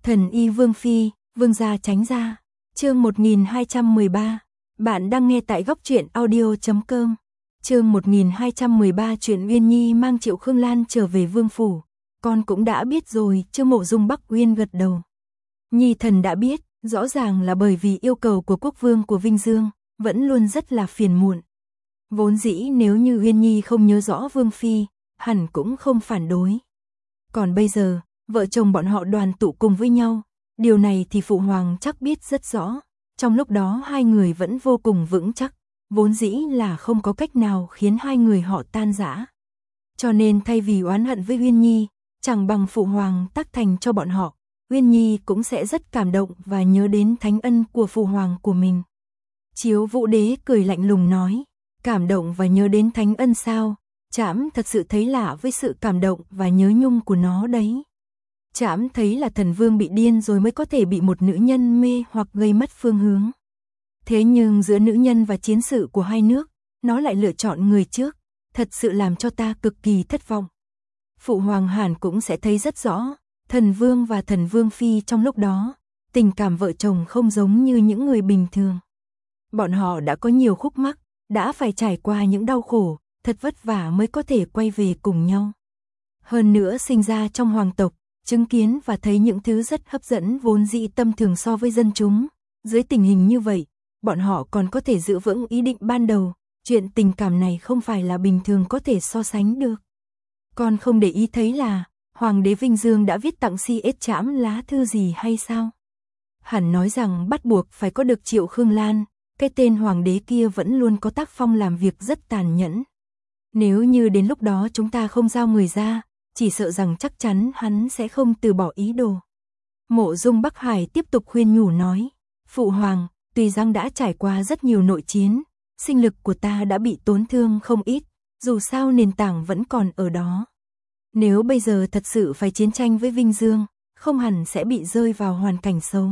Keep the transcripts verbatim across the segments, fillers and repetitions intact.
Thần y Vương Phi, Vương gia tránh ra. Chương một nghìn hai trăm mười ba. Bạn đang nghe tại góc truyện audio chấm com. Chương một nghìn hai trăm mười ba chuyện Uyên Nhi mang Triệu Khương Lan trở về vương phủ. Con cũng đã biết rồi, Trương Mộ Dung Bắc Uyên gật đầu. Nhi thần đã biết, rõ ràng là bởi vì yêu cầu của quốc vương của Vinh Dương, vẫn luôn rất là phiền muộn. Vốn dĩ nếu như Uyên Nhi không nhớ rõ Vương Phi, hẳn cũng không phản đối. Còn bây giờ, vợ chồng bọn họ đoàn tụ cùng với nhau, điều này thì Phụ Hoàng chắc biết rất rõ. Trong lúc đó hai người vẫn vô cùng vững chắc, vốn dĩ là không có cách nào khiến hai người họ tan rã. Cho nên thay vì oán hận với Uyên Nhi, chẳng bằng Phụ Hoàng tác thành cho bọn họ, Uyên Nhi cũng sẽ rất cảm động và nhớ đến thánh ân của Phụ Hoàng của mình. Chiếu Vũ Đế cười lạnh lùng nói, cảm động và nhớ đến thánh ân sao? Trẫm thật sự thấy lạ với sự cảm động và nhớ nhung của nó đấy. Trẫm thấy là thần vương bị điên rồi mới có thể bị một nữ nhân mê hoặc gây mất phương hướng. Thế nhưng giữa nữ nhân và chiến sự của hai nước, nó lại lựa chọn người trước, thật sự làm cho ta cực kỳ thất vọng. Phụ Hoàng hẳn cũng sẽ thấy rất rõ, thần vương và thần vương phi trong lúc đó, tình cảm vợ chồng không giống như những người bình thường. Bọn họ đã có nhiều khúc mắc, đã phải trải qua những đau khổ, thật vất vả mới có thể quay về cùng nhau. Hơn nữa sinh ra trong hoàng tộc, chứng kiến và thấy những thứ rất hấp dẫn vốn dĩ tâm thường so với dân chúng. Dưới tình hình như vậy, bọn họ còn có thể giữ vững ý định ban đầu, chuyện tình cảm này không phải là bình thường có thể so sánh được. Con không để ý thấy là, Hoàng đế Vinh Dương đã viết tặng si ết trẫm lá thư gì hay sao? Hẳn nói rằng bắt buộc phải có được Triệu Khương Lan, cái tên Hoàng đế kia vẫn luôn có tác phong làm việc rất tàn nhẫn. Nếu như đến lúc đó chúng ta không giao người ra, chỉ sợ rằng chắc chắn hắn sẽ không từ bỏ ý đồ. Mộ Dung Bắc Hải tiếp tục khuyên nhủ nói, Phụ Hoàng, tuy rằng đã trải qua rất nhiều nội chiến, sinh lực của ta đã bị tổn thương không ít, dù sao nền tảng vẫn còn ở đó. Nếu bây giờ thật sự phải chiến tranh với Vinh Dương, không hẳn sẽ bị rơi vào hoàn cảnh xấu.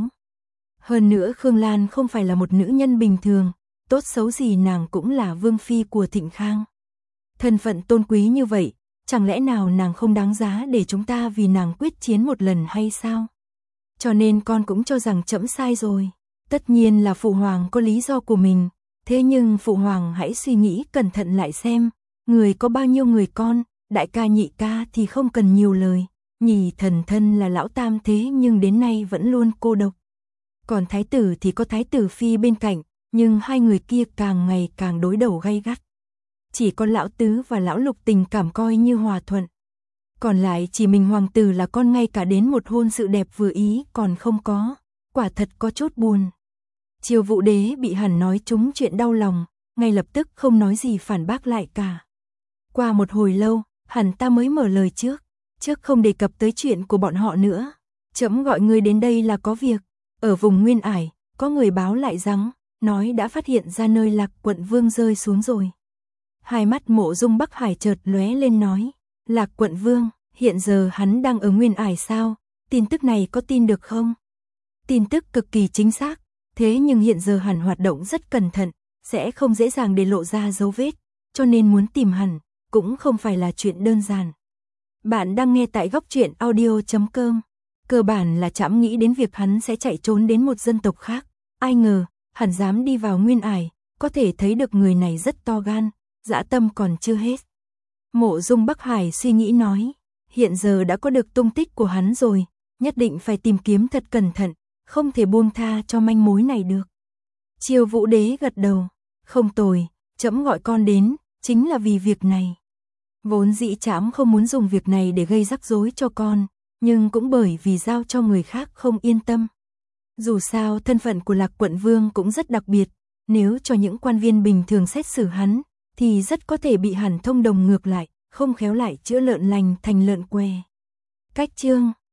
Hơn nữa Khương Lan không phải là một nữ nhân bình thường, tốt xấu gì nàng cũng là vương phi của Thịnh Khang. Thân phận tôn quý như vậy, chẳng lẽ nào nàng không đáng giá để chúng ta vì nàng quyết chiến một lần hay sao? Cho nên con cũng cho rằng trẫm sai rồi. Tất nhiên là Phụ Hoàng có lý do của mình, thế nhưng Phụ Hoàng hãy suy nghĩ cẩn thận lại xem, người có bao nhiêu người con, đại ca nhị ca thì không cần nhiều lời, nhì thần thân là lão tam thế nhưng đến nay vẫn luôn cô độc. Còn thái tử thì có thái tử phi bên cạnh, nhưng hai người kia càng ngày càng đối đầu gay gắt. Chỉ có lão tứ và lão lục tình cảm coi như hòa thuận. Còn lại chỉ mình hoàng tử là con ngay cả đến một hôn sự đẹp vừa ý còn không có, quả thật có chút buồn. Triều Vũ Đế bị hẳn nói trúng chuyện đau lòng, ngay lập tức không nói gì phản bác lại cả. Qua một hồi lâu, hẳn ta mới mở lời trước, trước không đề cập tới chuyện của bọn họ nữa. Trẫm gọi ngươi đến đây là có việc, ở vùng Nguyên Ải, có người báo lại rằng, nói đã phát hiện ra nơi Lạc Quận Vương rơi xuống rồi. Hai mắt Mộ Dung Bắc Hải chợt lóe lên nói, Lạc Quận Vương, hiện giờ hắn đang ở Nguyên Ải sao, tin tức này có tin được không? Tin tức cực kỳ chính xác, thế nhưng hiện giờ hẳn hoạt động rất cẩn thận, sẽ không dễ dàng để lộ ra dấu vết, cho nên muốn tìm hẳn, cũng không phải là chuyện đơn giản. Bạn đang nghe tại góc truyện audio chấm com. Cơ bản là trẫm nghĩ đến việc hắn sẽ chạy trốn đến một dân tộc khác, ai ngờ, hẳn dám đi vào Nguyên Ải, có thể thấy được người này rất to gan, dã tâm còn chưa hết. Mộ Dung Bắc Hải suy nghĩ nói, hiện giờ đã có được tung tích của hắn rồi, nhất định phải tìm kiếm thật cẩn thận, không thể buông tha cho manh mối này được. Triều Vũ Đế gật đầu, không tồi, trẫm gọi con đến, chính là vì việc này. Vốn dĩ trẫm không muốn dùng việc này để gây rắc rối cho con, nhưng cũng bởi vì giao cho người khác không yên tâm. Dù sao thân phận của Lạc Quận Vương cũng rất đặc biệt, nếu cho những quan viên bình thường xét xử hắn, thì rất có thể bị hẳn thông đồng ngược lại, không khéo lại chữa lợn lành thành lợn què. Cách chương